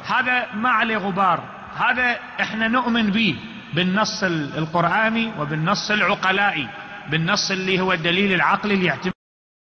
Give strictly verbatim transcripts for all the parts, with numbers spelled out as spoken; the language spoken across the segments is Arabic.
هذا ما عليه غبار، هذا احنا نؤمن به بالنص القرآني وبالنص العقلائي، بالنص اللي هو الدليل العقلي اللي يعتمد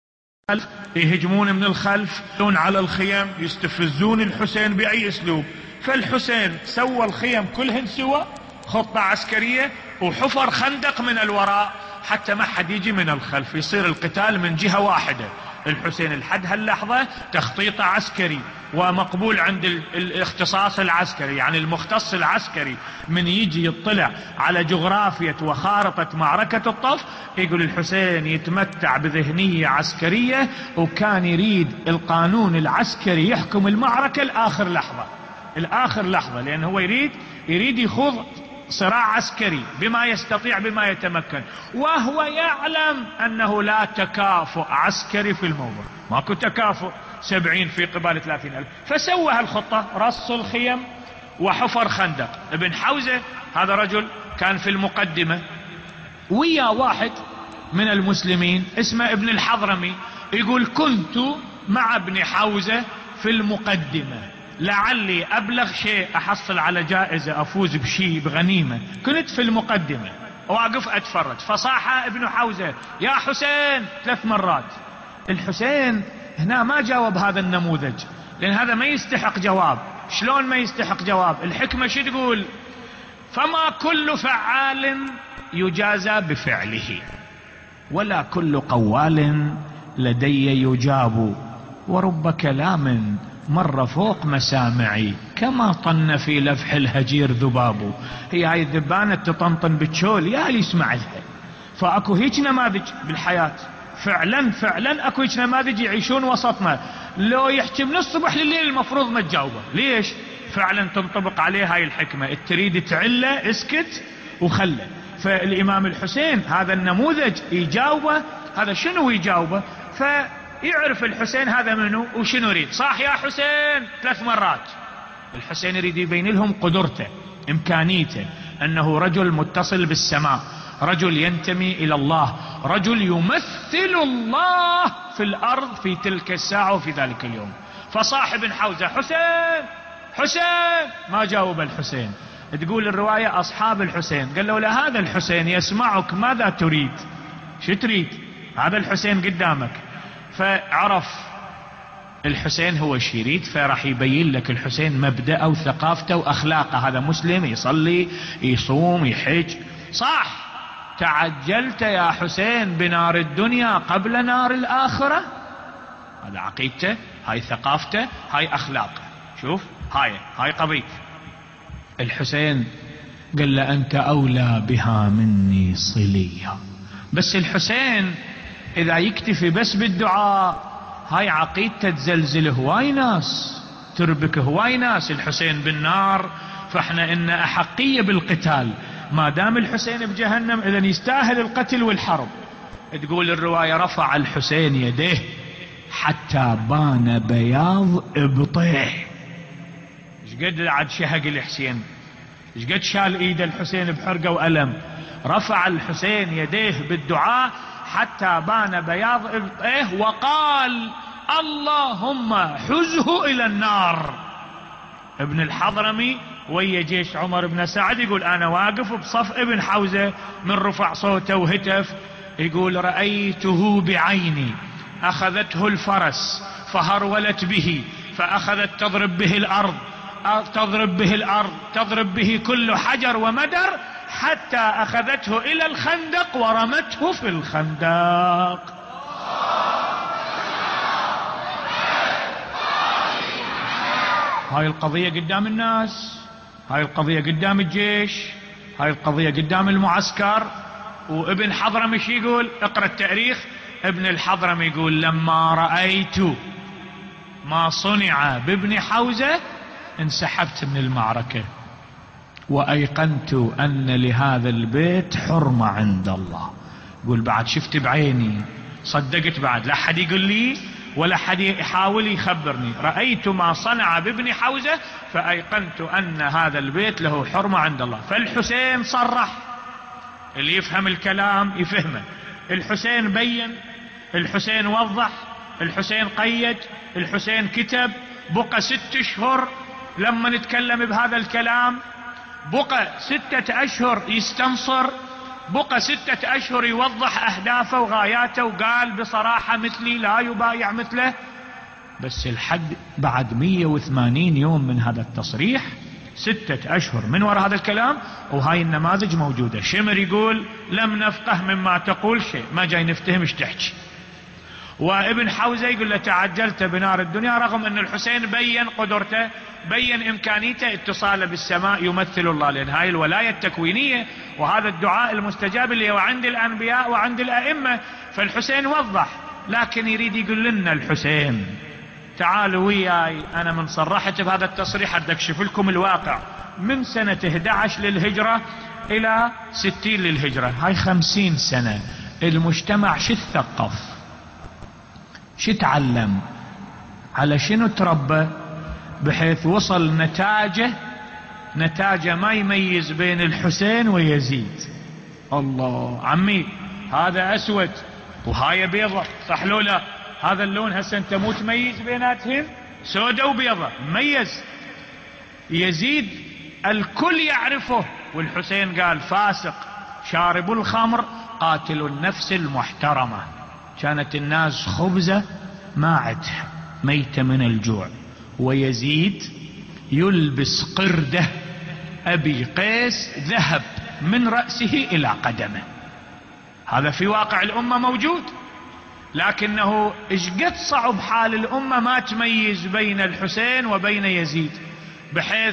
يهجمون من الخلف على الخيم، يستفزون الحسين بأي اسلوب. فالحسين سوى الخيم كلهن سوى، خطة عسكرية، وحفر خندق من الوراء حتى ما حد يجي من الخلف، يصير القتال من جهة واحدة. الحسين لحد هاللحظة تخطيط عسكري ومقبول عند الاختصاص العسكري، يعني المختص العسكري من يجي يطلع على جغرافية وخارطة معركة الطف يقول الحسين يتمتع بذهنية عسكرية، وكان يريد القانون العسكري يحكم المعركة لآخر لحظة، الآخر لحظة، لأن هو يريد يريد يخوض صراع عسكري بما يستطيع بما يتمكن، وهو يعلم أنه لا تكافؤ عسكري في الموضوع، ماكو تكافؤ، سبعين في قبال ثلاثين ألف. فسوى هالخطة، رص الخيم وحفر خندق. ابن حوزة هذا رجل كان في المقدمة ويا واحد من المسلمين اسمه ابن الحضرمي، يقول كنت مع ابن حوزة في المقدمة لعلي أبلغ شيء، أحصل على جائزة، أفوز بشيء بغنيمة، كنت في المقدمة واقف أتفرج. فصاح ابن حوزة يا حسين ثلاث مرات. الحسين هنا ما جاوب هذا النموذج، لأن هذا ما يستحق جواب. شلون ما يستحق جواب؟ الحكمة شو تقول؟ فما كل فعال يجازى بفعله، ولا كل قوال لدي يجاب، ورب كلام مر فوق مسامعي كما طن في لفح الهجير ذباب. هي هاي الذبانة تطنطن بالشول يا اللي يسمع لها. فاكو هيك نماذج بالحياة، فعلا فعلا اكو هيك نماذج يعيشون وسطنا، لو يحكي من الصبح لليل المفروض ما تجاوبه. ليش؟ فعلا تنطبق عليه هاي الحكمة، تريد تعله اسكت وخله. فالامام الحسين هذا النموذج يجاوبه، هذا شنو يجاوبه؟ فيعرف الحسين هذا منه وشنو يريد. صاح يا حسين ثلاث مرات. الحسين يريد يبين لهم قدرته، امكانيته، انه رجل متصل بالسماء، رجل ينتمي الى الله، رجل يمثل الله في الارض في تلك الساعة وفي ذلك اليوم. فصاح ابن حوزة حسين حسين، ما جاوب الحسين. تقول الرواية اصحاب الحسين قال له لا، هذا الحسين يسمعك، ماذا تريد؟ شو تريد؟ هذا الحسين قدامك. فعرف الحسين هو ايش يريد، فراح يبين لك الحسين مبدأه وثقافته واخلاقه. هذا مسلم يصلي يصوم يحج. صح، تعجلت يا حسين بنار الدنيا قبل نار الآخرة. هذا عقيدته، هاي ثقافته، هاي أخلاقه. شوف هاي هاي قضية الحسين. قال له أنت أولى بها مني صليا. بس الحسين إذا يكتفي بس بالدعاء، هاي عقيدته تزلزل هواي ناس، تربك هواي ناس. الحسين بالنار، فاحنا إن أحقية بالقتال. ما دام الحسين بجهنم إذن يستاهل القتل والحرب. تقول الرواية رفع الحسين يديه حتى بان بياض ابطيه. ايش قد عاد شهق الحسين، ايش قد شال ايد الحسين بحرقة وألم. رفع الحسين يديه بالدعاء حتى بان بياض ابطيه، وقال اللهم حزه الى النار. ابن الحضرمي ويا جيش عمر بن سعد يقول انا واقف بصف ابن حوزة، من رفع صوته وهتف يقول رأيته بعيني، اخذته الفرس فهرولت به، فاخذت تضرب به الارض تضرب به الارض تضرب به كل حجر ومدر، حتى اخذته الى الخندق ورمته في الخندق. هاي القضية قدام الناس، هاي القضية قدام الجيش، هاي القضية قدام المعسكر. وابن حضرمي شي يقول؟ اقرأ التاريخ. ابن الحضرمي يقول لما رأيت ما صنع بابن حوزة انسحبت من المعركة، وأيقنت أن لهذا البيت حرمة عند الله. يقول بعد شفت بعيني، صدقت بعد، لا حد يقول لي ولا حد يحاول يخبرني. رأيت ما صنع بابن حوزة فأيقنت أن هذا البيت له حرمة عند الله. فالحسين صرح، اللي يفهم الكلام يفهمه. الحسين بين، الحسين وضح، الحسين قيد، الحسين كتب. بقى ست اشهر لما نتكلم بهذا الكلام بقى ستة اشهر يستنصر، بقى ستة اشهر يوضح اهدافه وغاياته، وقال بصراحة مثلي لا يبايع مثله. بس الحد بعد مية وثمانين يوم من هذا التصريح، ستة اشهر من وراء هذا الكلام، وهاي النماذج موجودة. شمر يقول لم نفقه مما تقول شيء، ما جاي نفتهم ايش تحكي. وابن حوزة يقول له تعجلت بنار الدنيا، رغم ان الحسين بين قدرته، بين امكانيته، اتصاله بالسماء يمثل الله، لان هاي الولاية التكوينية وهذا الدعاء المستجاب اللي هو عند الانبياء وعند الائمة. فالحسين وضح، لكن يريد يقول لنا الحسين تعالوا وياي، انا من صرحت بهذا التصريح بدي اكشف لكم الواقع من سنة احد عشر للهجرة الى ستين للهجرة، هاي خمسين سنة. المجتمع شو تثقف، شو تعلم، على شنو تربى، بحيث وصل نتاجه نتاجه ما يميز بين الحسين ويزيد. الله عمي هذا اسود وهاي بيضة، صح لو لا؟ هذا اللون هسه انت مو تميز بيناتهم، سودة وبيضة، مميز. يزيد الكل يعرفه، والحسين قال فاسق شارب الخمر قاتل النفس المحترمة. كانت الناس خبزة ما عدها، ميتة من الجوع. ويزيد يلبس قردة أبي قيس ذهب من رأسه إلى قدمه. هذا في واقع الأمة موجود، لكنه اشقد صعب حال الأمة ما تميز بين الحسين وبين يزيد، بحيث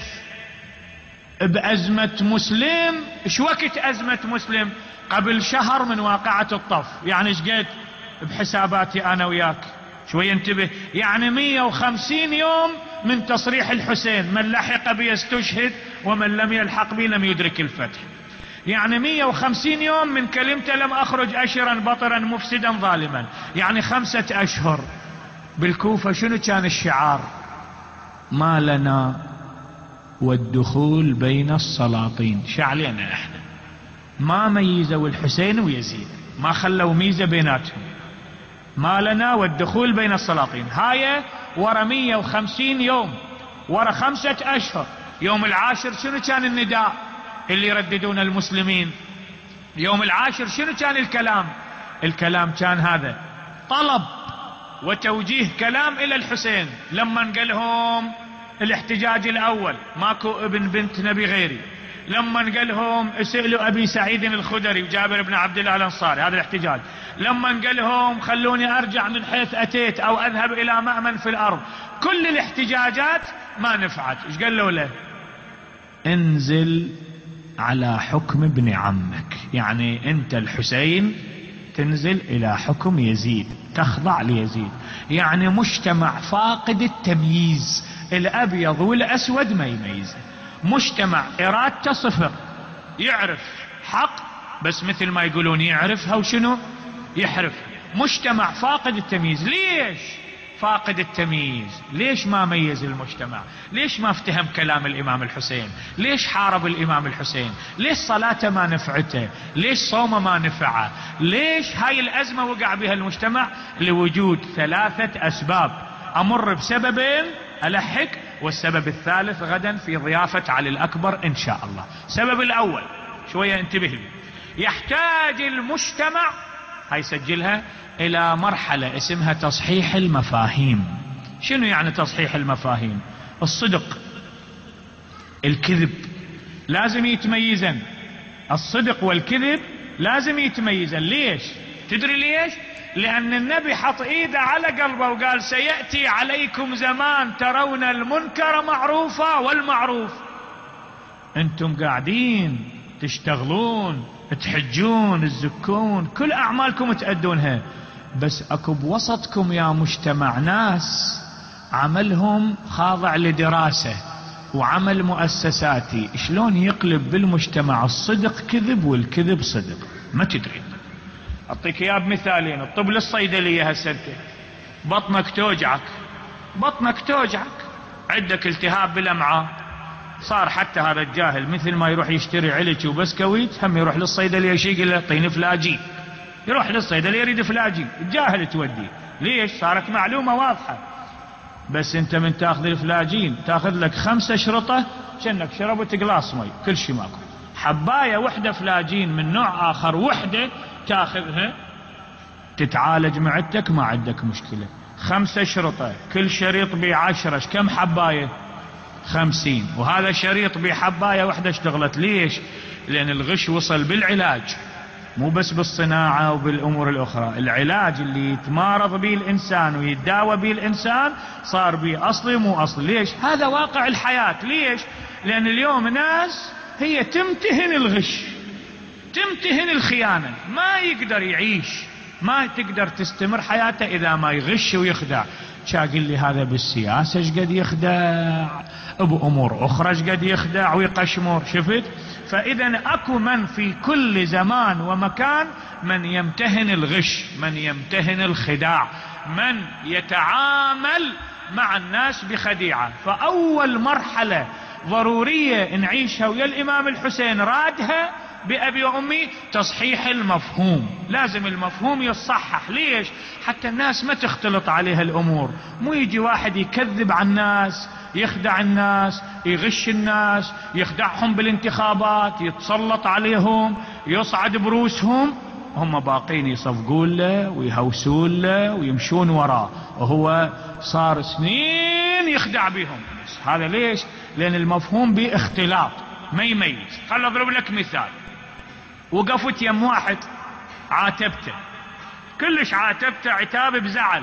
بأزمة مسلم، ايش وقت أزمة مسلم؟ قبل شهر من واقعة الطف، يعني اشقد بحساباتي أنا وياك شوي انتبه، يعني مية وخمسين يوم من تصريح الحسين، من لحق بي استشهد ومن لم يلحق بي لم يدرك الفتح. يعني مية وخمسين يوم من كلمته لم أخرج أشرا بطرا مفسدا ظالما، يعني خمسة أشهر. بالكوفة شنو كان الشعار؟ ما لنا والدخول بين السلاطين. شعلينا احنا ما ميزوا الحسين ويزيد، ما خلوا ميزة بيناتهم. ما لنا والدخول بين السلاطين. هاي ورا مية وخمسين يوم، ورا خمسة أشهر، يوم العاشر شنو كان النداء اللي يرددون المسلمين؟ يوم العاشر شنو كان الكلام؟ الكلام كان هذا، طلب وتوجيه كلام إلى الحسين. لما قالهم الاحتجاج الأول ماكو ابن بنت نبي غيري، لما قالهم اسألوا أبي سعيد الخدري وجابر بن عبد الله الأنصاري، هذا الاحتجاج. لما قالهم خلوني أرجع من حيث أتيت أو أذهب إلى مأمن في الأرض، كل الاحتجاجات ما نفعت. ايش قالوا له؟ انزل على حكم ابن عمك، يعني انت الحسين تنزل الى حكم يزيد، تخضع ليزيد. يعني مجتمع فاقد التمييز، الابيض والاسود ما يميزه، مجتمع ارادته صفر، يعرف حق بس مثل ما يقولون يعرفها وشنو يحرف. مجتمع فاقد التمييز. ليش فاقد التمييز؟ ليش ما ميز المجتمع؟ ليش ما افتهم كلام الامام الحسين؟ ليش حارب الامام الحسين؟ ليش صلاته ما نفعته؟ ليش صومه ما نفعه؟ ليش هاي الازمة وقع بها المجتمع؟ لوجود ثلاثة اسباب، امر بسببين الحق، والسبب الثالث غدا في ضيافة علي الاكبر ان شاء الله. السبب الاول شوية انتبه لي، يحتاج المجتمع، هاي سجلها، الى مرحلة اسمها تصحيح المفاهيم. شنو يعني تصحيح المفاهيم؟ الصدق، الكذب لازم يتميزن، الصدق والكذب لازم يتميزن. ليش؟ تدري ليش؟ لان النبي حط ايده على قلبه وقال سيأتي عليكم زمان ترون المنكر معروفا والمعروف. انتم قاعدين تشتغلون، تحجون، تزكون، كل اعمالكم تأدونها، بس اكو بوسطكم يا مجتمع ناس عملهم خاضع لدراسة وعمل مؤسساتي، شلون يقلب بالمجتمع الصدق كذب والكذب صدق، ما تدري. اعطيك اياه بمثالين. الطب الصيدلية هسه بطنك توجعك، بطنك توجعك، عندك التهاب بالامعاء، صار حتى هذا الجاهل مثل ما يروح يشتري علج وبسكويت هم يروح للصيدلية يشيق له طين فلاجين، يروح للصيدلية يريد فلاجين، الجاهل توديه. ليش؟ صارت معلومة واضحة. بس انت من تاخذ الفلاجين تاخذ لك خمسة شرطة كأنك شربت قلاص مي، كل شيء ماكو. حباية وحدة فلاجين من نوع آخر وحدة تاخذها تتعالج معدتك ما عندك مشكلة. خمسة شرطة كل شريط بعشرة، كم حباية؟ خمسين. وهذا شريط بحباية وحدة اشتغلت. ليش؟ لأن الغش وصل بالعلاج، مو بس بالصناعة وبالأمور الأخرى. العلاج اللي يتمارض به الإنسان ويتداوى به الإنسان صار به أصلي مو أصلي. ليش؟ هذا واقع الحياة. ليش؟ لأن اليوم ناس هي تمتهن الغش، تمتهن الخيانة، ما يقدر يعيش، ما تقدر تستمر حياته إذا ما يغش ويخدع. شاقل لي هذا بالسياسة شقد يخدع، بأمور أخرى شقد يخدع ويقشمر. شفت؟ فإذا أكو من في كل زمان ومكان من يمتهن الغش، من يمتهن الخداع، من يتعامل مع الناس بخديعة. فأول مرحلة ضرورية نعيشها ويا الإمام الحسين رادها بأبي وأمي تصحيح المفهوم. لازم المفهوم يصحح. ليش؟ حتى الناس ما تختلط عليها الأمور. مو يجي واحد يكذب عن الناس، يخدع الناس، يغش الناس، يخدعهم بالانتخابات، يتسلط عليهم، يصعد بروسهم، هم باقين يصفقون له ويهوسون له ويمشون وراه، وهو صار سنين يخدع بهم. هذا ليش؟ لأن المفهوم باختلاط ما يميز. خل أضرب لك مثال. وقفت يم واحد عاتبته، كلش عاتبته عتاب بزعل.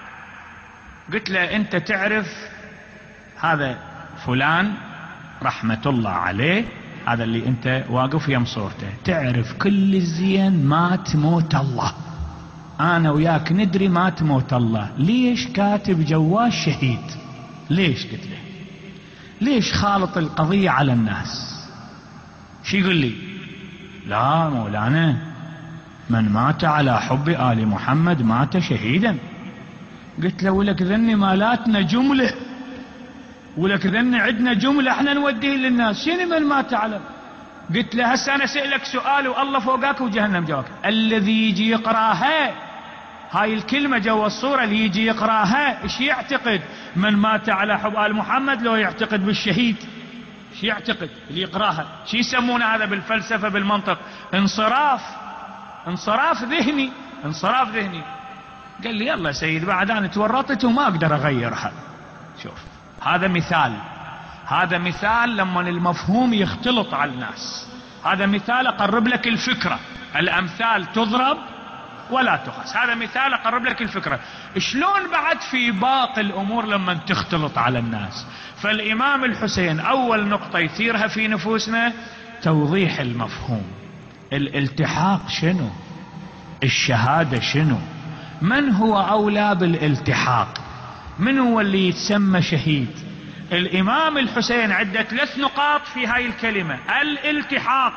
قلت له أنت تعرف هذا فلان رحمة الله عليه، هذا اللي أنت واقف يم صورته، تعرف كل الزين مات موت الله، أنا وياك ندري مات موت الله، ليش كاتب جواز شهيد؟ ليش؟ قلت له ليش خالط القضية على الناس؟ شو يقول لي؟ لا مولانا، من مات على حب آل محمد مات شهيدا. قلت له ولك ذني مالاتنا جملة، ولك ذني عندنا جملة احنا نوديه للناس، شنو من مات على؟ قلت له هسه انا سألك سؤال والله فوقك وجهنم جواك. الذي يجي يقراها هاي الكلمة جوا الصورة، اللي يجي يقراها ايش يعتقد؟ من مات على حب آل محمد لو يعتقد بالشهيد؟ شو يعتقد اللي يقراها؟ شو يسمونه هذا بالفلسفة بالمنطق؟ انصراف، انصراف ذهني، انصراف ذهني. قال لي يلا سيد بعد انا تورطت وما اقدر اغيرها. شوف هذا مثال، هذا مثال لما المفهوم يختلط على الناس. هذا مثال اقرب لك الفكرة. الامثال تضرب ولا تقاس. هذا مثال اقرب لك الفكرة. شلون بعد في باقي الامور لما تختلط على الناس؟ فالامام الحسين اول نقطة يثيرها في نفوسنا توضيح المفهوم. الالتحاق شنو؟ الشهادة شنو؟ من هو اولى بالالتحاق؟ من هو اللي يتسمى شهيد؟ الامام الحسين عنده ثلاث نقاط في هاي الكلمة: الالتحاق،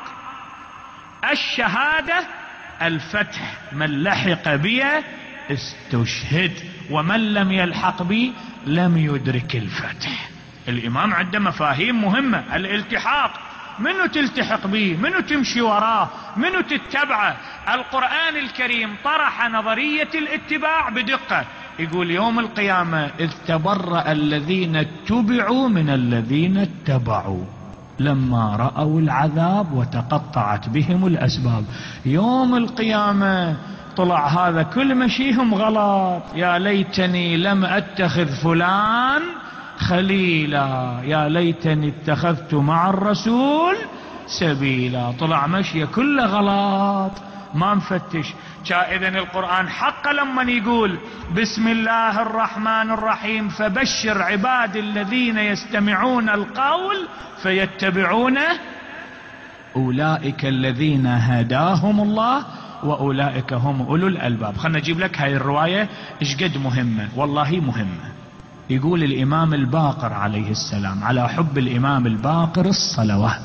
الشهادة، الفتح. من لحق بي استشهد ومن لم يلحق بي لم يدرك الفتح. الامام عنده مفاهيم مهمة. الالتحاق منو تلتحق به؟ منو تمشي وراه؟ منو تتبعه؟ القرآن الكريم طرح نظرية الاتباع بدقة. يقول يوم القيامة إذ تبرأ الذين اتبعوا من الذين اتبعوا لما رأوا العذاب وتقطعت بهم الأسباب. يوم القيامة طلع هذا كل مشيهم غلط. يا ليتني لم أتخذ فلان خليلا، يا ليتني اتخذت مع الرسول سبيلا. طلع مشي كله غلط، ما مفتش. إذن القرآن حق لما يقول بسم الله الرحمن الرحيم فبشر عباد الذين يستمعون القول فيتبعون أولئك الذين هداهم الله وأولئك هم أولو الألباب. خلنا نجيب لك هاي الرواية إيش قد مهمة، والله مهمة. يقول الإمام الباقر عليه السلام، على حب الإمام الباقر الصلوات.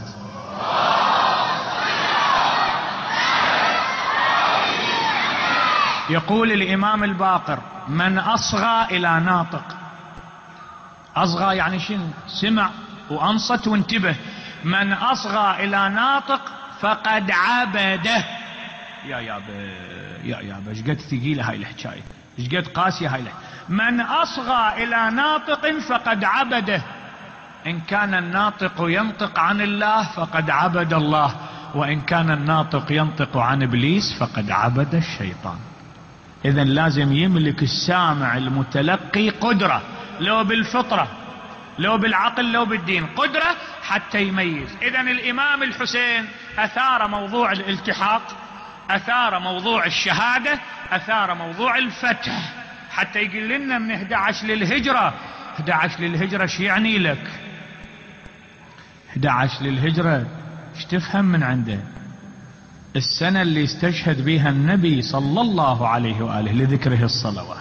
يقول الإمام الباقر من أصغى إلى ناطق، أصغى يعني شنو؟ سمع وأنصت وانتبه. من أصغى إلى ناطق فقد عبده. يا يابا يا يابا ايش قد ثقيلة هاي الحكاية. ايش قد قاسية هاي. من أصغى إلى ناطق فقد عبده، إن كان الناطق ينطق عن الله فقد عبد الله، وإن كان الناطق ينطق عن إبليس فقد عبد الشيطان. إذن لازم يملك السامع المتلقي قدرة، لو بالفطرة لو بالعقل لو بالدين، قدرة حتى يميز. إذن الإمام الحسين أثار موضوع الالتحاق، أثار موضوع الشهادة، أثار موضوع الفتح، حتى يقول لنا من احد عشر للهجرة. احد عشر للهجرة شو يعني لك؟ احد عشر للهجرة ايش تفهم من عنده؟ السنة اللي استشهد بها النبي صلى الله عليه وآله لذكره الصلوات.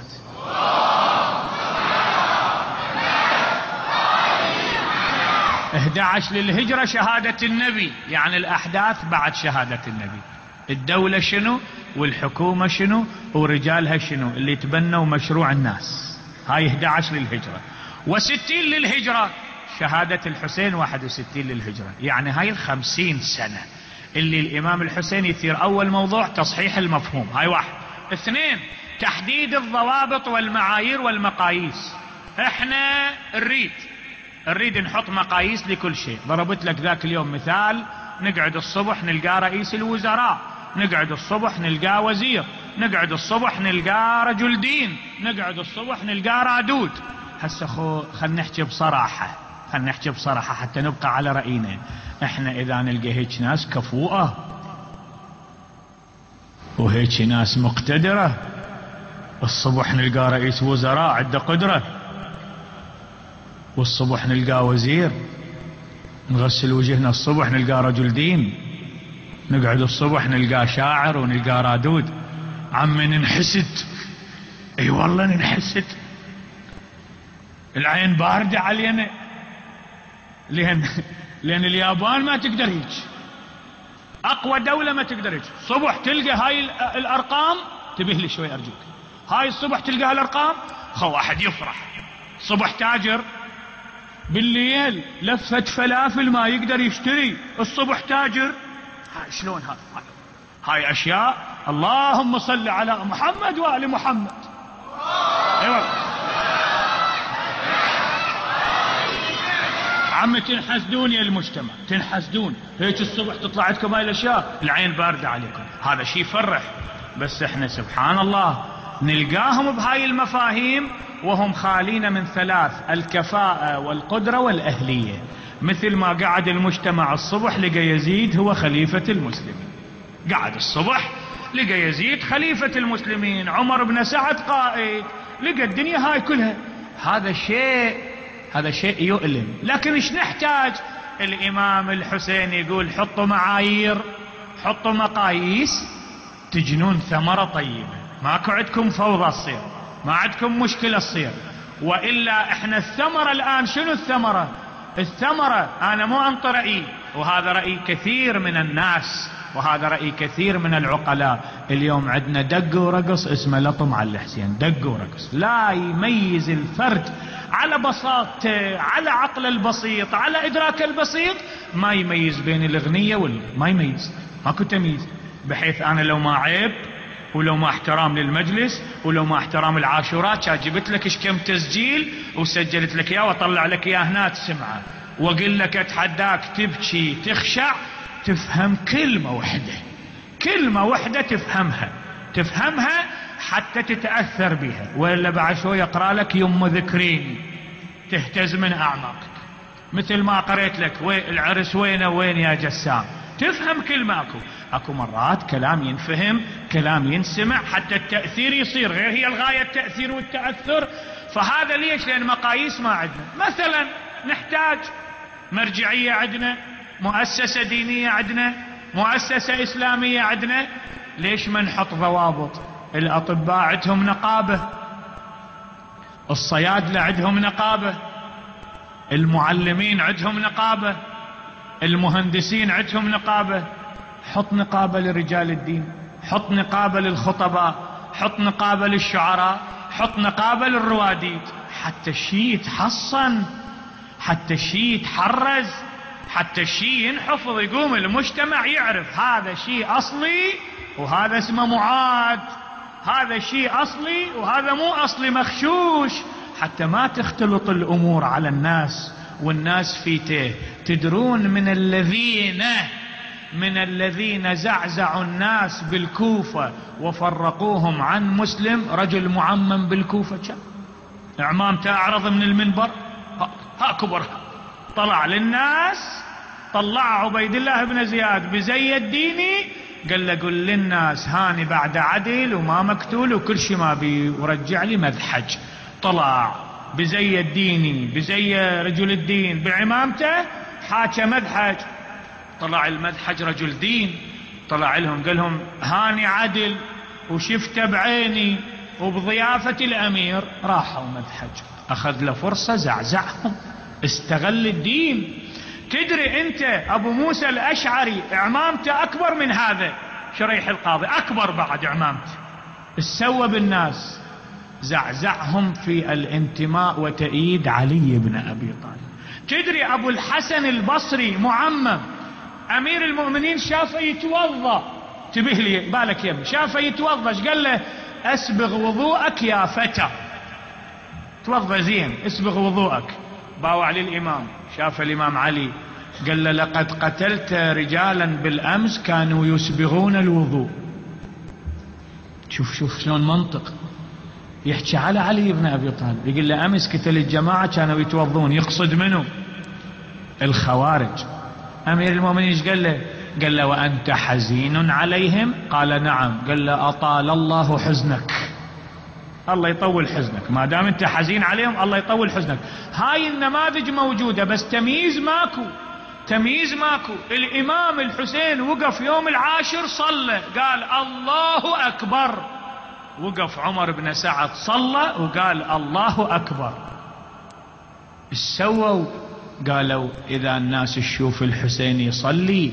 احد عشر للهجرة شهادة النبي، يعني الأحداث بعد شهادة النبي. الدولة شنو والحكومة شنو ورجالها شنو اللي تبنوا مشروع الناس. هاي احد عشر للهجرة. وستين للهجرة شهادة الحسين، واحد وستين للهجرة، يعني هاي الخمسين سنة اللي الإمام الحسين يثير. أول موضوع تصحيح المفهوم، هاي واحد. اثنين تحديد الضوابط والمعايير والمقاييس. احنا نريد نريد نحط مقاييس لكل شيء. ضربت لك ذاك اليوم مثال، نقعد الصبح نلقى رئيس الوزراء، نقعد الصبح نلقى وزير، نقعد الصبح نلقى رجل دين، نقعد الصبح نلقى رادود. هسه خو خلنا نحكي بصراحة، خلنا نحكي بصراحة حتى نبقى على رأينا. احنا اذا نلقى هيك ناس كفوءة وهيك ناس مقتدرة، الصبح نلقى رئيس وزراء عنده قدرة، والصبح نلقى وزير، نغسل وجهنا الصبح نلقى رجل دين، نقعد الصبح نلقى شاعر ونلقى رادود. عمي ننحسد، اي والله ننحسد، العين باردة علينا، لان لان اليابان ما تقدر هيك، اقوى دولة ما تقدر هيك. صبح تلقى هاي الارقام، تبه لي شوي ارجوك، هاي الصبح تلقى هالارقام، خو احد يفرح. صبح تاجر بالليل لفة فلافل ما يقدر يشتري، الصبح تاجر. هاي شلون هذا؟ هاي اشياء. اللهم صل على محمد وآل محمد. ايوه عم تنحسدون يا المجتمع، تنحسدون هيك الصبح تطلع عندكم هاي الاشياء، العين باردة عليكم. هذا شيء يفرح، بس احنا سبحان الله نلقاهم بهاي المفاهيم وهم خالين من ثلاث: الكفاءة والقدرة والأهلية. مثل ما قعد المجتمع الصبح لقى يزيد هو خليفة المسلمين، قعد الصبح لقى يزيد خليفة المسلمين، عمر بن سعد قائد، لقى الدنيا هاي كلها. هذا شيء هذا شيء يؤلم. لكن ايش نحتاج؟ الإمام الحسين يقول حطوا معايير، حطوا مقاييس، تجنون ثمرة طيبة، ماكو عندكم فوضى تصير، ما عندكم مشكلة تصير. وإلا احنا الثمرة الآن شنو الثمرة؟ الثمرة أنا مو أنطي رأيي، وهذا رأي كثير من الناس، وهذا رأي كثير من العقلاء. اليوم عندنا دق ورقص اسمه لطم على الحسين، دق ورقص، لا يميز الفرد على بساطته، على عقل البسيط، على إدراك البسيط، ما يميز بين الأغنية وال ما يميز، ماكو تمييز. بحيث أنا لو ما عيب ولو ما احترام للمجلس ولو ما احترام العاشورات، كان جبت لك ايش كم تسجيل وسجلت لك اياه واطلع لك اياه هنا تسمعه، واقول لك اتحداك تبكي تخشع تفهم كلمة واحدة، كلمة واحدة تفهمها، تفهمها حتى تتأثر بها. وإلا بعد شوي يقرأ لك يم ذكريني تهتز من أعماقك، مثل ما قريت لك العرس وينه وين يا جسام، تفهم كلمة. اكو اكو مرات كلام ينفهم، كلام ينسمع، حتى التأثير يصير غير هي الغاية، التأثير والتأثر. فهذا ليش؟ لأن مقاييس ما عندنا. مثلا نحتاج مرجعية عندنا، مؤسسة دينية عندنا، مؤسسة إسلامية عندنا، ليش ما نحط ضوابط؟ الأطباء عندهم نقابة، الصيادلة عندهم نقابة، المعلمين عندهم نقابة، المهندسين عندهم نقابة. حط نقابة لرجال الدين، حط نقابة للخطباء، حط نقابة للشعراء، حط نقابة للرواديد، حتى الشيء يتحصن، حتى الشيء يتحرز، حتى الشيء ينحفظ، يقوم المجتمع يعرف هذا شيء أصلي وهذا اسمه معاد، هذا شيء أصلي وهذا مو أصلي مخشوش، حتى ما تختلط الأمور على الناس والناس فيته. تدرون من الذين من الذين زعزعوا الناس بالكوفة وفرقوهم عن مسلم؟ رجل معمم بالكوفة كان عمامته أعرض من المنبر، ها كبرها، طلع للناس، طلع عبيد الله بن زياد بزي الديني، قال له قل للناس هاني بعد عدل وما مقتول وكل شيء ما بي ورجع لي مذحج. طلع بزي الديني بزي رجل الدين بعمامته، حاكى مذحج. طلع المذحج رجل دين، طلع لهم قال لهم هاني عدل وشفته بعيني وبضيافة الأمير. راحوا مذحج، أخذ له فرصة زعزعهم، استغل الدين. تدري أنت أبو موسى الأشعري عمامته أكبر من هذا شريح القاضي، أكبر بعد عمامته. السوى بالناس زعزعهم في الانتماء وتأييد علي بن أبي طالب. تدري أبو الحسن البصري معمم، أمير المؤمنين شافه يتوضأ، تبه لي بالك يا ابني، شافه يتوضأ، ايش قال له؟ أسبغ وضوءك يا فتى، توضأ زين اسبغ وضوءك. باوع علي الإمام، شاف الإمام علي قال له لقد قتلت رجالا بالأمس كانوا يسبغون الوضوء. شوف شوف شلون منطق، يحكي على علي بن أبي طالب، يقول له أمس قتل الجماعة كانوا يتوضون، يقصد منه الخوارج. أمير المؤمنين ايش قال له؟ قال له وأنت حزين عليهم؟ قال نعم. قال له أطال الله حزنك، الله يطول حزنك، ما دام انت حزين عليهم الله يطول حزنك. هاي النماذج موجودة بس تمييز ماكو، تمييز ماكو. الإمام الحسين وقف يوم العاشر صلى قال الله أكبر، وقف عمر بن سعد صلى وقال الله أكبر. السووا قالوا إذا الناس تشوف الحسين يصلي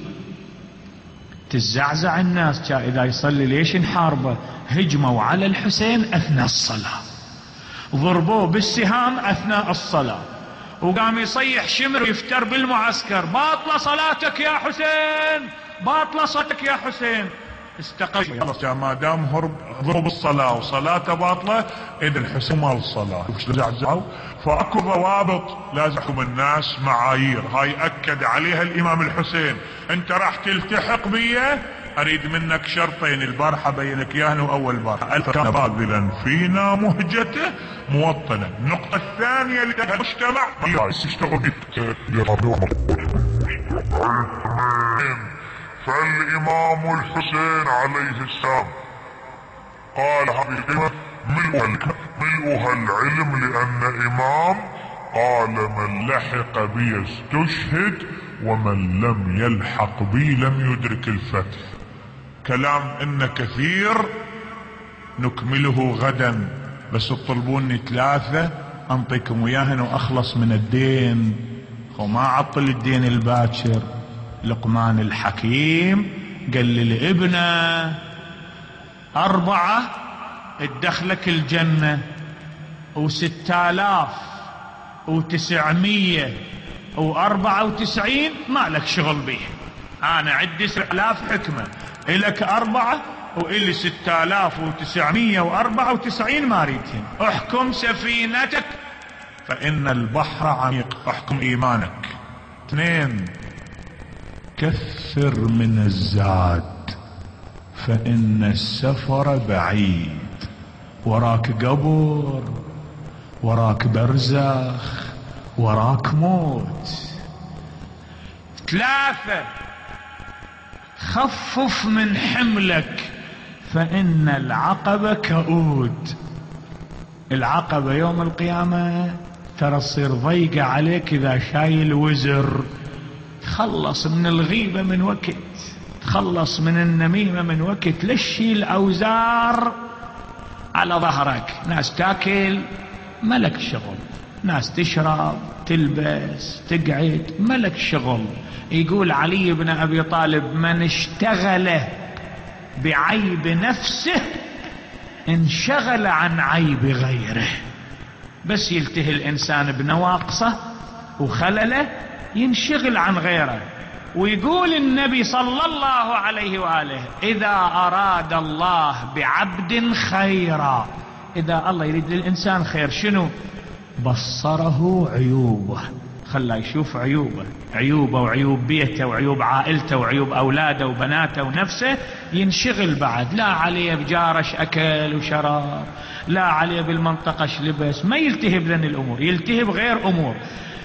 تزعزع الناس، إذا يصلي ليش نحاربه؟ هجموا على الحسين أثناء الصلاة، ضربوه بالسهام أثناء الصلاة، وقام يصيح شمر ويفتر بالمعسكر باطلة صلاتك يا حسين، باطلة صلاتك يا حسين. استقل خلاص ما دام هرب ضرب الصلاة وصلاته باطلة، إذا الحسين مال الصلاة. زعزعوا، فأكو ضوابط لازم الناس معايير، هاي أكد عليها الإمام الحسين. أنت راح تلتحق بيه أريد منك شرطين، البارحة بينك إياهن وأول بارحة ألف كان باذلا فينا مهجته موطنا. النقطة الثانية للمجتمع يشتغل فالإمام الحسين عليه السلام قال هذه الكلمة ملؤها العلم، لأن إمام قال من لحق بي استشهد ومن لم يلحق بي لم يدرك الفتح. كلام إن كثير نكمله غدا، بس تطلبوني ثلاثة أنطيكم وياهن وأخلص من الدين، وما عطل الدين الباكر. لقمان الحكيم قال لابنه أربعة ادخلك الجنة وستة آلاف وتسعمية وأربعة وتسعين ما لك شغل به، أنا عندي ستة آلاف حكمة، إلك أربعة وإلي ستة آلاف وتسعمية وأربعة وتسعين ما ريتهم. احكم سفينتك فإن البحر عميق، احكم إيمانك. اثنين كثر من الزاد فإن السفر بعيد، وراك قبر، وراك برزخ، وراك موت. ثلاثة خفف من حملك فإن العقبة كؤود. العقبة يوم القيامة ترى تصير ضيقة عليك إذا شايل وزر. تخلص من الغيبة من وقت، تخلص من النميمة من وقت، لشي الأوزار على ظهرك. ناس تاكل ملك شغل، ناس تشرب تلبس تقعد ملك شغل. يقول علي بن أبي طالب من اشتغل بعيب نفسه انشغل عن عيب غيره. بس يلتهي الإنسان بنواقصه وخلله ينشغل عن غيره. ويقول النبي صلى الله عليه وآله: إذا أراد الله بعبد خيرا، إذا الله يريد للإنسان خير شنو؟ بصره عيوبه، خلاه يشوف عيوبه، عيوبه وعيوب بيته وعيوب عائلته وعيوب أولاده وبناته ونفسه، ينشغل بعد، لا عليه بجارش أكل وشراب، لا عليه بالمنطقة لبس، ما يلتهب لنا الأمور، يلتهب غير أمور.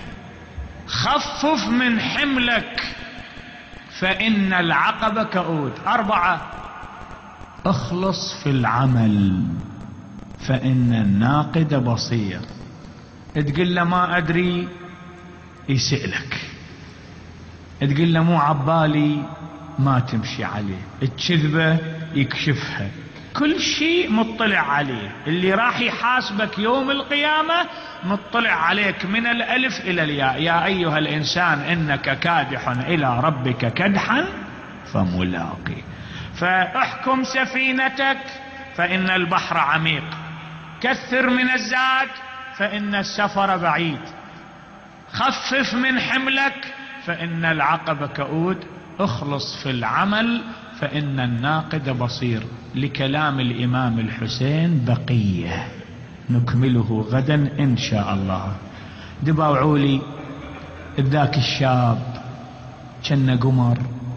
خفف من حملك فإن العقبة كؤود. أربعة: اخلص في العمل فإن الناقد بصير. تقول له ما أدري يسألك، تقول له مو عبالي ما تمشي عليه، الكذبة يكشفها، كل شيء مطلع عليه. اللي راح يحاسبك يوم القيامة مطلع عليك من الألف إلى الياء. يا أيها الإنسان إنك كادح إلى ربك كدحا فملاقي. فاحكم سفينتك فإن البحر عميق، كثر من الزاد فإن السفر بعيد، خفف من حملك فإن العقبة كؤود، اخلص في العمل فإن الناقد بصير. لكلام الإمام الحسين بقية نكمله غدا إن شاء الله. دباوعوا لي ذاك الشاب كان قمر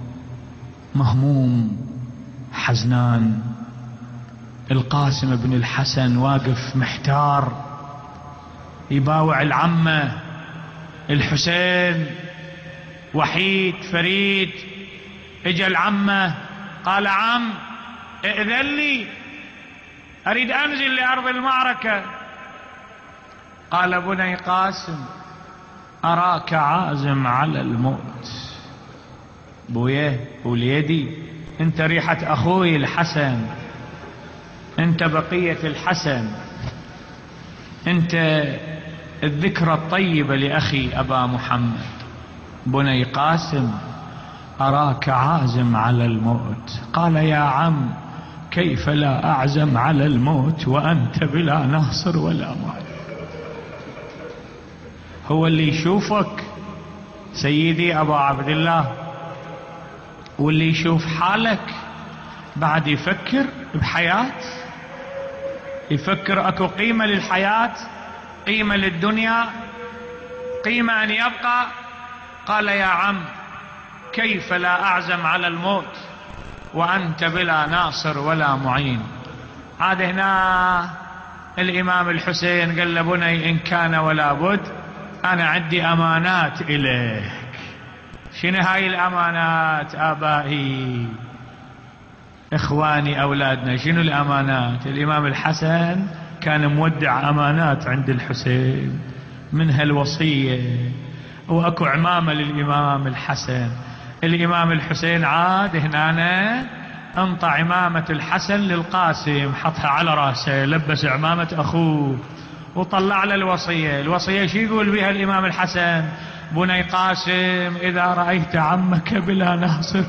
مهموم حزنان، القاسم بن الحسن واقف محتار يباوع العمة الحسين وحيد فريد. اجى العمة قال: عم ائذن لي اريد انزل لارض المعركة. قال: بني قاسم اراك عازم على الموت. بويه وليدي، انت ريحة اخوي الحسن، انت بقية الحسن، انت الذكرى الطيبة لأخي أبا محمد. بني قاسم أراك عازم على الموت. قال: يا عم كيف لا أعزم على الموت وأنت بلا ناصر ولا معين؟ هو اللي يشوفك سيدي أبا عبد الله، واللي يشوف حالك بعد يفكر بحياة، يفكر أكو قيمة للحياة، قيمة للدنيا، قيمة أن يبقى. قال: يا عم كيف لا أعزم على الموت وأنت بلا ناصر ولا معين؟ عاد هنا الإمام الحسين قال له: بني إن كان ولا بد أنا عندي أمانات إليك. شنو هاي الأمانات آبائي إخواني أولادنا؟ شنو الأمانات؟ الإمام الحسن كان مودع أمانات عند الحسين، منها الوصية، وأكو عمامة للإمام الحسن. الإمام الحسين عاد هنا انطى عمامة الحسن للقاسم، حطها على رأسه، لبس عمامة أخوه وطلع له الوصية. الوصية شي يقول بها الإمام الحسن؟ بني قاسم إذا رأيت عمك بلا ناصر،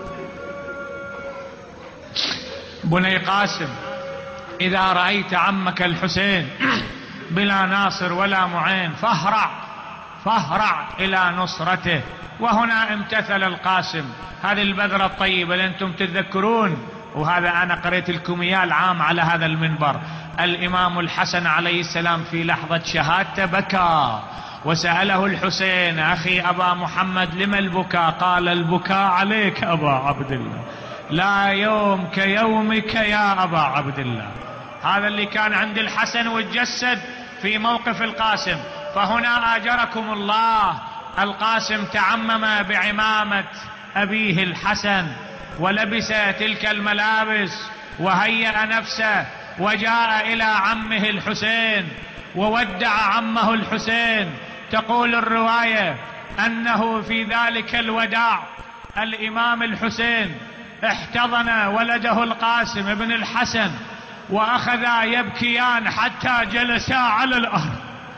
بني قاسم إذا رأيت عمك الحسين بلا ناصر ولا معين فاهرع فاهرع إلى نصرته. وهنا امتثل القاسم. هذه البذرة الطيبة اللي أنتم تتذكرون، وهذا أنا قريت لكم إياه العام على هذا المنبر. الإمام الحسن عليه السلام في لحظة شهادته بكى، وسأله الحسين: أخي أبا محمد لما البكاء؟ قال: البكاء عليك أبا عبد الله، لا يوم كيومك يا أبا عبد الله. هذا اللي كان عند الحسن وتجسد في موقف القاسم. فهنا آجركم الله، القاسم تعمم بعمامة أبيه الحسن ولبس تلك الملابس وهيأ نفسه وجاء إلى عمه الحسين وودع عمه الحسين. تقول الرواية أنه في ذلك الوداع الإمام الحسين احتضن ولده القاسم بن الحسن وأخذا يبكيان حتى جلسا على الأرض،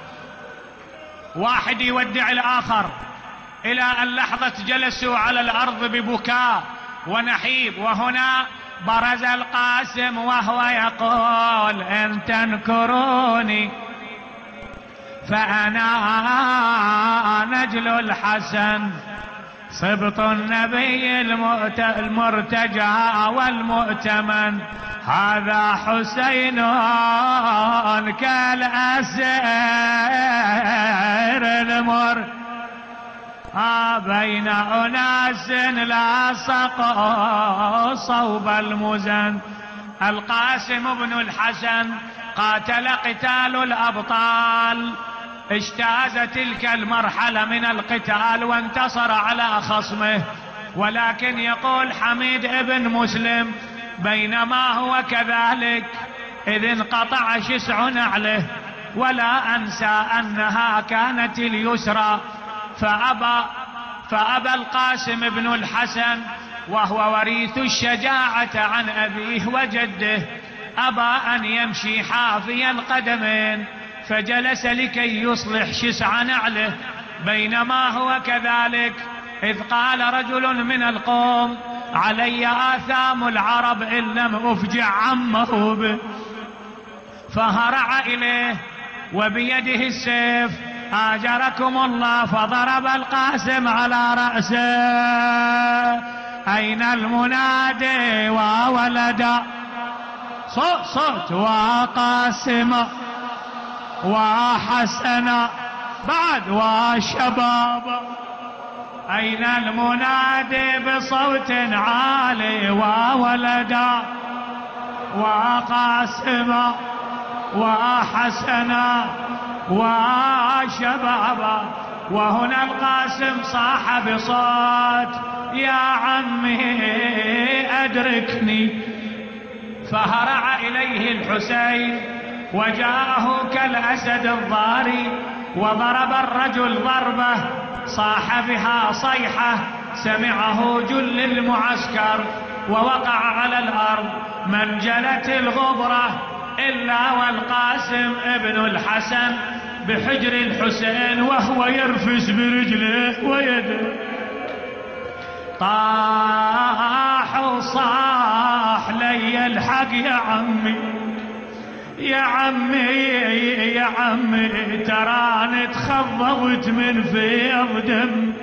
واحد يودع الآخر، إلى أن لحظة جلسوا على الأرض ببكاء ونحيب. وهنا برز القاسم وهو يقول: إن تنكروني فأنا نجل الحسن، سبط النبي المرتجى والمؤتمن، هذا حسين كالأسير المر بين أناس لاصقوا صوب المزن. القاسم بن الحسن قاتل قتال الأبطال، اجتاز تلك المرحلة من القتال وانتصر على خصمه، ولكن يقول حميد ابن مسلم بينما هو كذلك إذ انقطع شسع نعله، ولا أنسى أنها كانت اليسرى، فأبى, فأبى القاسم بن الحسن وهو وريث الشجاعة عن أبيه وجده، أبى أن يمشي حافي القدمين، فجلس لكي يصلح شسع نعله. بينما هو كذلك إذ قال رجل من القوم علي آثام العرب إن لم أفجع عمه به، فهرع إليه وبيده السيف آجركم الله، فضرب القاسم على رأسه. أين المنادي وولد صوت صوت وقاسم وحسن بعد وشباب، أين المنادي بصوت عالي وولد وقاسم وحسن وشباب. وهنا القاسم صاح بصوت يا عمي أدركني، فهرع إليه الحسين وجاءه كالأسد الضاري، وضرب الرجل ضربة صاح بها صيحة سمعه جل المعسكر، ووقع على الأرض منجلت الغبرة إلا والقاسم ابن الحسن بحجر الحسين وهو يرفس برجله ويده. طاح وصاح لي الحق يا عمي يا عمي يا عمي، تراني تخضبت من فيض دم.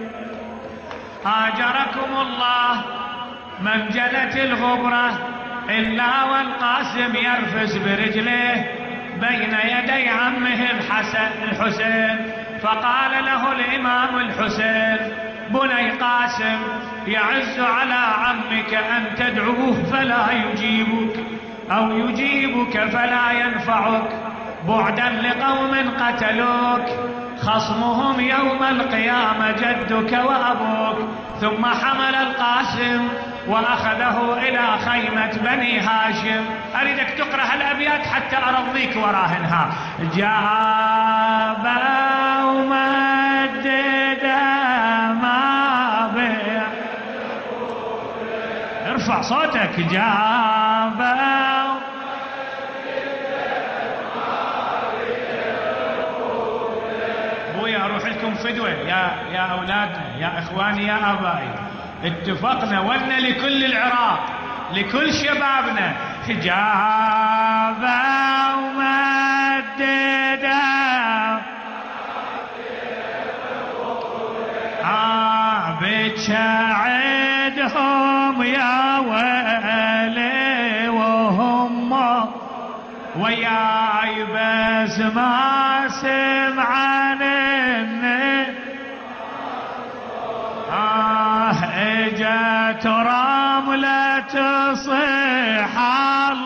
آجركم الله منجلت الغبرة إلا والقاسم يرفس برجله بين يدي عمه الحسن الحسين. فقال له الإمام الحسين بني قاسم يعز على عمك أن تدعوه فلا يجيبك، أو يجيبك فلا ينفعك، بعدا لقوم قتلوك، خصمهم يوم القيامة جدك وأبوك. ثم حمل القاسم وأخذه إلى خيمة بني هاشم. أريدك تقرأ الأبيات حتى أرضيك وراهنها. جاب ومدد ما بيع، ارفع صوتك. جاب بويا أروح لكم فدوة يا يا أولادنا يا إخواني يا أبائي، اتفقنا ولنا لكل العراق لكل شبابنا. جاب ومدد عابد شاعدهم يا ويلي وهم وياي بس ما سمعن آه اجت رملة صحال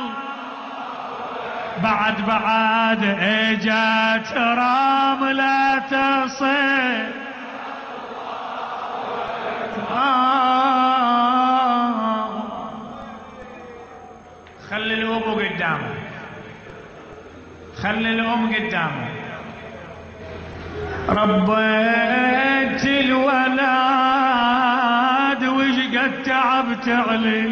بعد بعد اجت رملة صحال آه خلي الأبو قدامه، خلي الأم قدامه. ربيت الولاد وش قد تعبت عليه،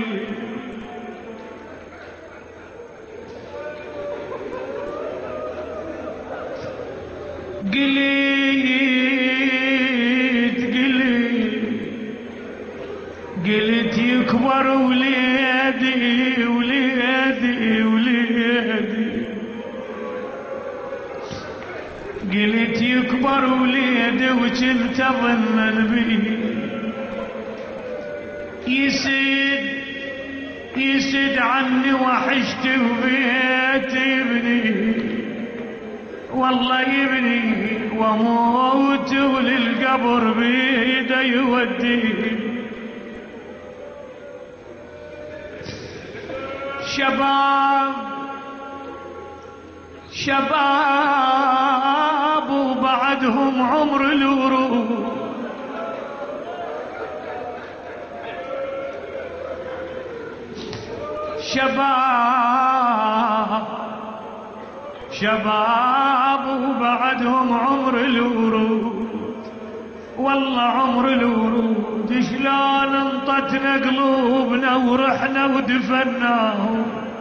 قليت قليت قلت يكبر وليدي وليدي وليدي، قلت يكبر وليدي وكنت اظن بيه، يسد يسد عني وحشت وبيت ابني والله يبني واموت وللقبر بيده يوديني. شباب شباب وبعدهم عمر الورود، شباب شباب وبعدهم عمر الورود، والله عمر الورود شلون انطتنا قلوبنا ورحنا ودفناه.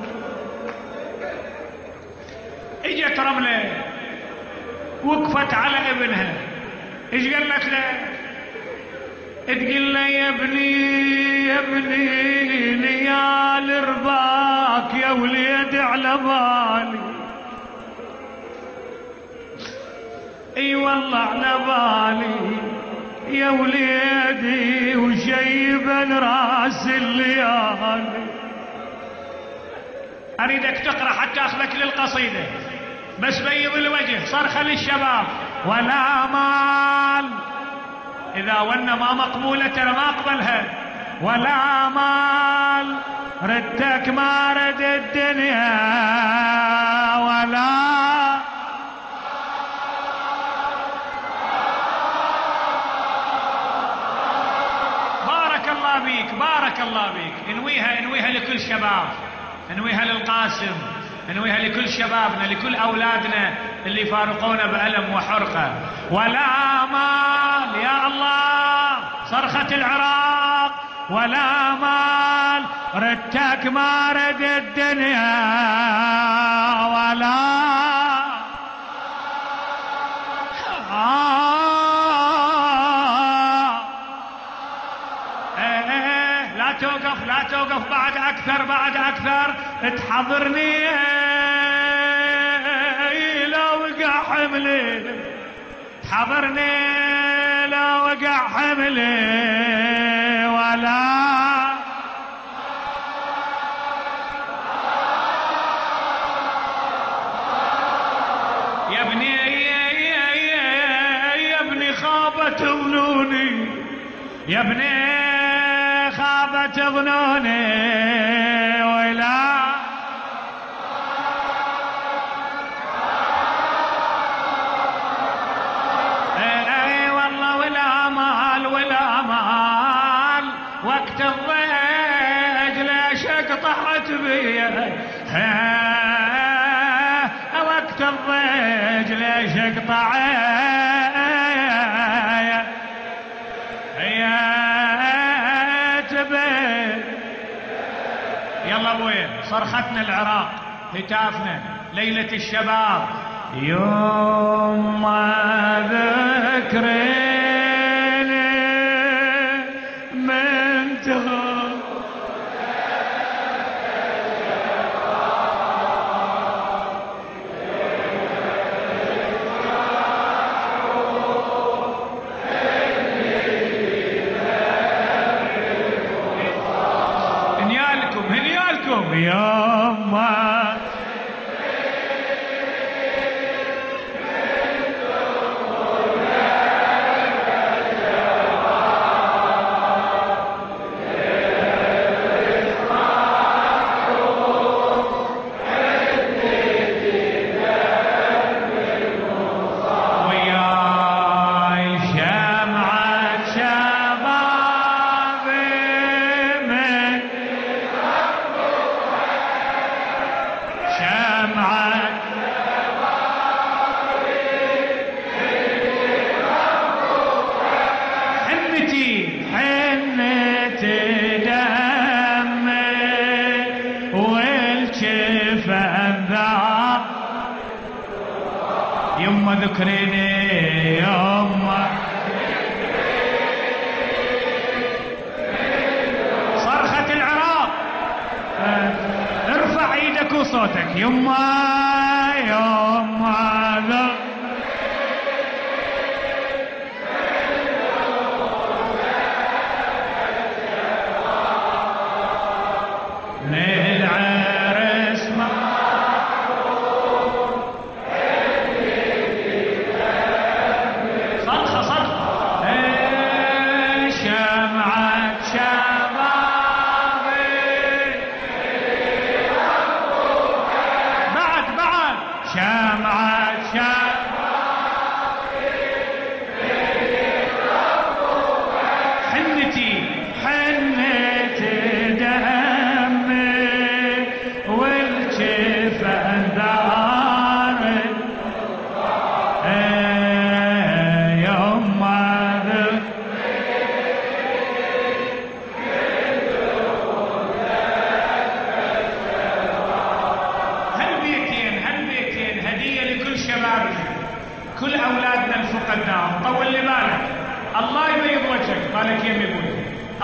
اجت رمله وقفت على ابنها، ايش قالت له؟ تقول له يا ابني يا ابني ليال رباك يا وليد على بالي، اي والله على بالي يا وليدي وشيبا راس الليالي. اريدك تقرا حتى اخذك للقصيده، بس بيض الوجه صرخه للشباب. ولا مال اذا ون ما مقبوله ترى ما اقبلها. ولا مال ردك ما رد الدنيا، ولا بارك الله بيك بارك الله بيك. انويها انويها لكل شباب، انويها للقاسم، انويها لكل شبابنا، لكل اولادنا اللي فارقونا بألم وحرقه. ولا مال يا الله صرخة العراق، ولا مال ردك ما رد الدنيا، ولا آه. ايه ايه لا توقف لا توقف بعد اكثر بعد اكثر. تحضرني لو وقع حملي، تحضرني لو وقع حملي. ولا يا ابني يا ابني خابت ظنوني، يا ابني خابت ظنوني. ولا اي والله ولا مال ولا مال وقت الضيق ليش قطعت بيه، وقت الضيق ليش قطعت يا تبي. يلا ابويا صرختنا العراق، هتافنا ليلة الشباب. يوم ما ذكريني من تغير هنيالكم هنيالكم. يوم ما يما ذكريني يما صرخة العراق. ارفع ايدك وصوتك. يما يما ذكريني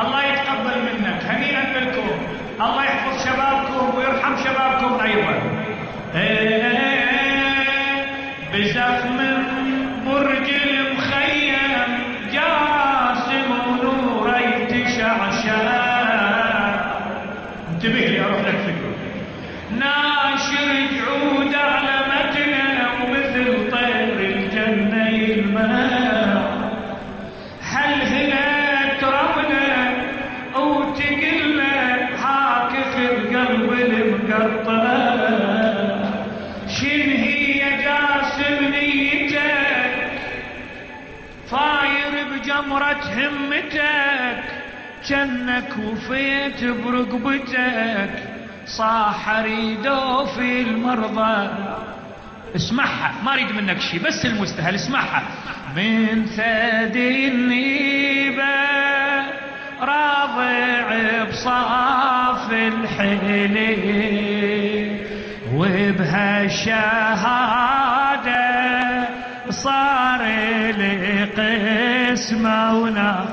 الله يتقبل منك، هنيئا بكم، الله يحفظ شبابكم ويرحم شبابكم أيضا. بزخم برج المخيم جاسم ونوره يتشعشع. انتبه لي اروح لك فكره. ناشر جعود على متنه ومثل طير الجنه يلمع. حلهلت رمله وتقله حاكف القلب المقطع. شن هي جاسم نيتك فاير بجمرة همتك. جنك وفيت برقبتك صاح اريدو في المرضى. اسمعها ما اريد منك شي بس المستهل اسمعها. من ثدي النيبة راضع بصاف الحلي وبهالشهادة صار لي قسمة ونا.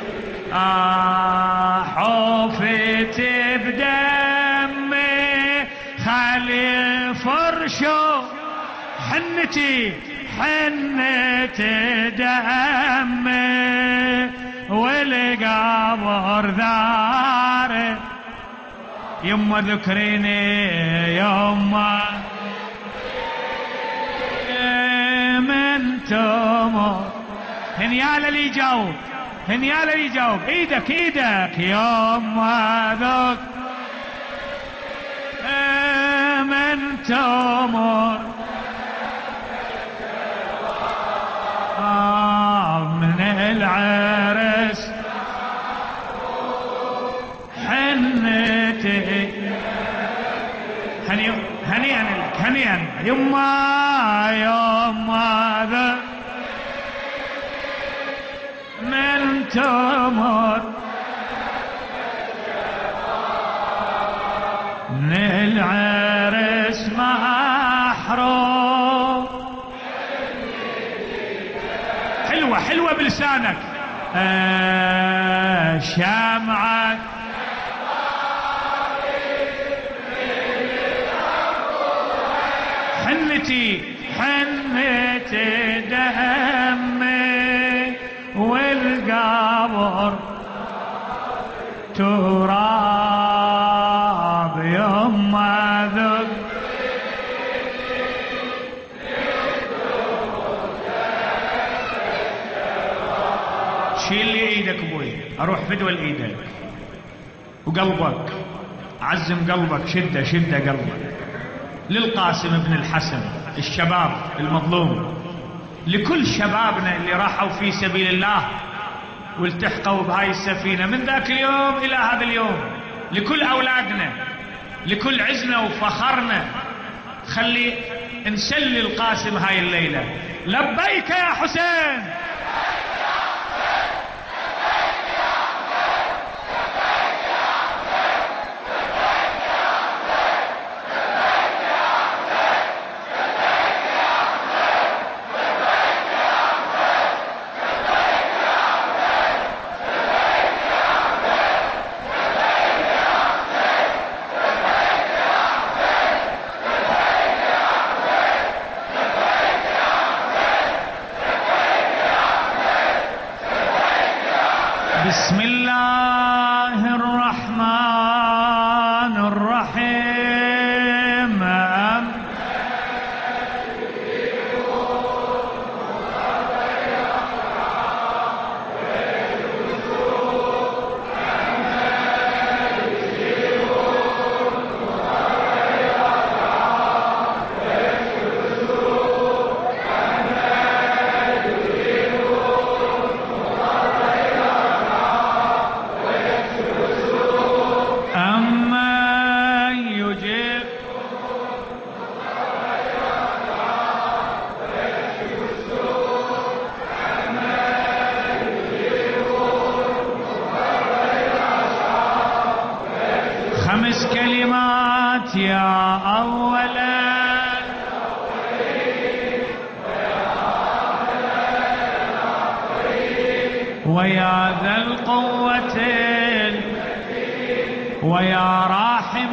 آه حوفت بدمي خلي فرشو حنتي حنت دمي والقبر ذار. يما ذكريني يما من تمر. هنيالا اللي يجاوب، هنيالا اللي يجاوب. ايدك ايدك يما ذك من تمر. آه من العرس حنتي. هني هنيئا لك هنيئا يما يما ذا من تمر. من العرس محروم. حلوة حلوة بلسانك. آه شمعة حنتي حنت دمي والقبر تراب يما ذق. شيل لي ايدك ابوي اروح فدوى ايدك وقلبك عزم قلبك شده شده قلبك. للقاسم بن الحسن الشباب المظلوم، لكل شبابنا اللي راحوا في سبيل الله والتحقوا بهاي السفينة من ذاك اليوم إلى هذا اليوم، لكل أولادنا، لكل عزنا وفخرنا. خلي نسلي القاسم هاي الليلة. لبيك يا حسين. بسم الله الرحمن الرحيم. خمس كلمات يا أولا ويا ذا القوة ويا راحم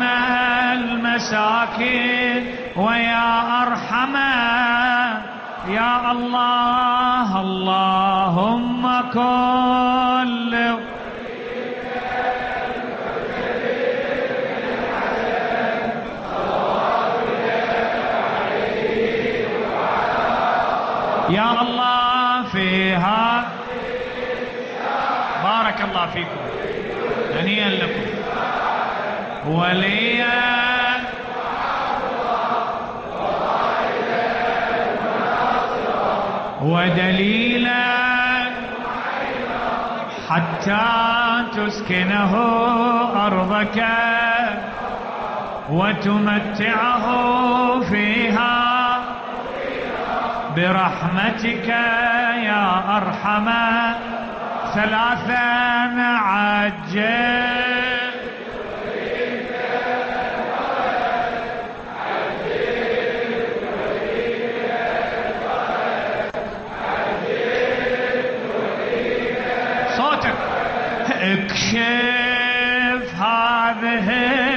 المساكين ويا أرحم يا الله. اللهم كل يا الله فيها. بارك الله فيكم، هنيئا لكم. وليا ودليلا حتى تسكنه أرضك وتمتعه فيها برحمتك يا أرحم. ثلاثا عجل صوتك، اكشف هذه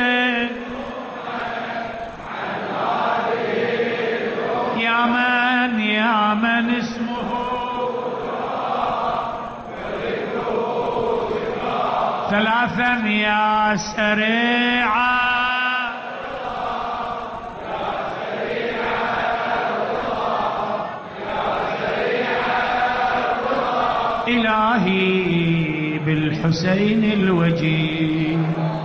يا من يا من اسمه ثلاثا يا سريعا إلهي بالحسين الوجيه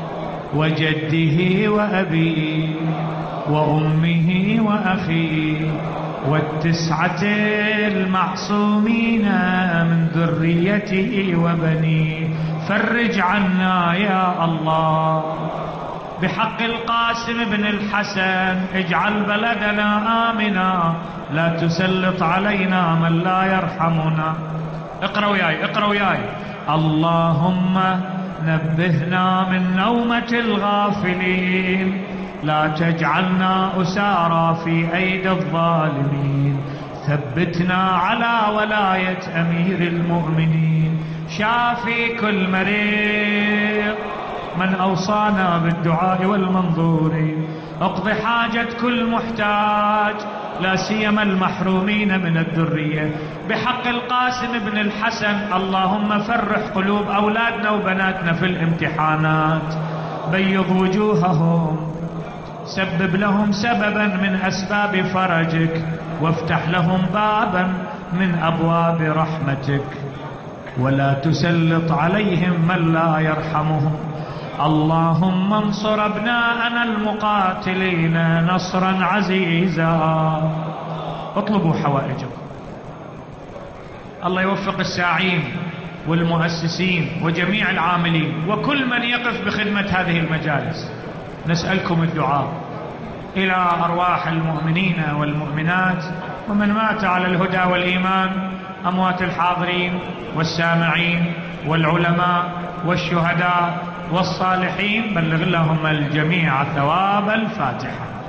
وجده وأبيه وأمه وأخيه والتسعة المعصومين من ذريته وبنيه، فرج عنا يا الله. بحق القاسم بن الحسن اجعل بلدنا آمنا، لا تسلط علينا من لا يرحمنا. اقرأ وياي اقرأ وياي. اللهم نبهنا من نومة الغافلين، لا تجعلنا أسارى في أيدي الظالمين، ثبتنا على ولاية أمير المؤمنين، شافي كل مريض من أوصانا بالدعاء والمنظور، اقض حاجة كل محتاج لا سيما المحرومين من الذرية. بحق القاسم بن الحسن اللهم فرح قلوب أولادنا وبناتنا في الامتحانات، بيض وجوههم، سبب لهم سببا من أسباب فرجك، وافتح لهم بابا من أبواب رحمتك، ولا تسلط عليهم من لا يرحمهم. اللهم انصر أبناءنا المقاتلين نصرا عزيزا. اطلبوا حوائجكم. الله يوفق الساعين والمؤسسين وجميع العاملين وكل من يقف بخدمة هذه المجالس. نسألكم الدعاء إلى أرواح المؤمنين والمؤمنات ومن مات على الهدى والإيمان، أموات الحاضرين والسامعين والعلماء والشهداء والصالحين، بلغ لهم الجميع ثواب الفاتحة.